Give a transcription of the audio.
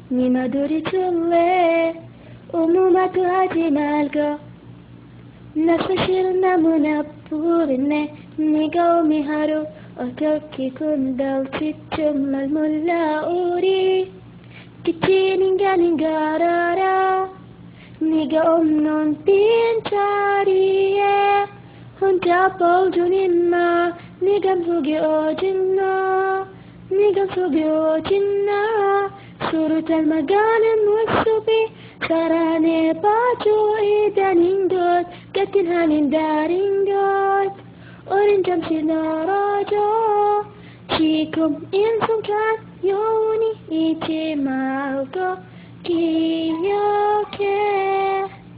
니마들이 줄래 오무마도 하지 말고 나 사실 너무나 부르네 네가 오미 하루 어떻게 군다올지 정말 몰라 우리 끝인 인간인 걸 알아 네가 없는 빈자리에 혼자 뻘쭘인 나 네가 속에 어딨나 네가 속에 어딨나 서로 닮아가는 모습이 사랑에 빠져 있다는 것 같은 하늘 다른 것 우린 잠시 멀어져 지금 이 순간 영원히 잊지 말고 기억해